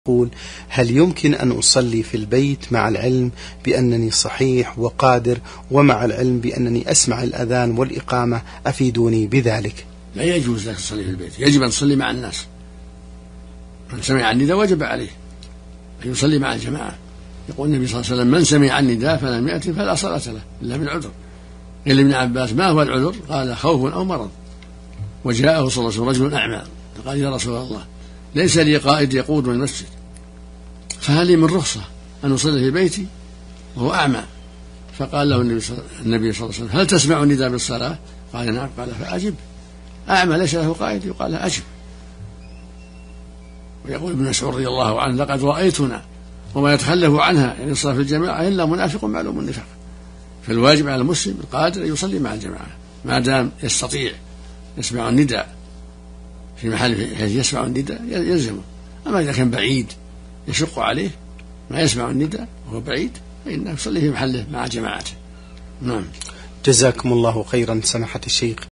يقول: هل يمكن أن أصلي في البيت مع العلم بأنني صحيح وقادر، ومع العلم بأنني أسمع الأذان والإقامة؟ أفيدوني بذلك. لا يجوز لك تصلي في البيت، يجب أن تصلي مع الناس. من سمع النداء وجب عليه أن يصلي مع الجماعة. يقول النبي صلى الله عليه وسلم: من سمع النداء فلم يأتي فلا صلاة له إلا من عذر. قيل لابن عباس: ما هو العذر؟ قال: خوف أو مرض. وجاءه صلى الله عليه وسلم رجل أعمى فقال: يا رسول الله، ليس لي قائد يقودني المسجد، فهل لي من رخصة أن أصلي في بيتي وهو أعمى؟ فقال له النبي صلى الله عليه وسلم: هل تسمع النداء بالصلاة؟ قال: نعم. قال: فأجب. أعمى ليس له قائد يقال له أجب. ويقول ابن مسعود رضي الله عنه: لقد رأيتنا وما يتخلف عنها يعني الصلاة في الجماعة إلا منافق معلوم النفاق. فالواجب على المسلم القادر أن يصلي مع الجماعة ما دام يستطيع يسمع النداء في محل يسمع النداء يلزمه. أما إذا كان بعيد يشق عليه ما يسمع النداء وهو بعيد فإنه يصلي في محله مع جماعته. نعم. جزاكم الله خيرا سماحة الشيخ.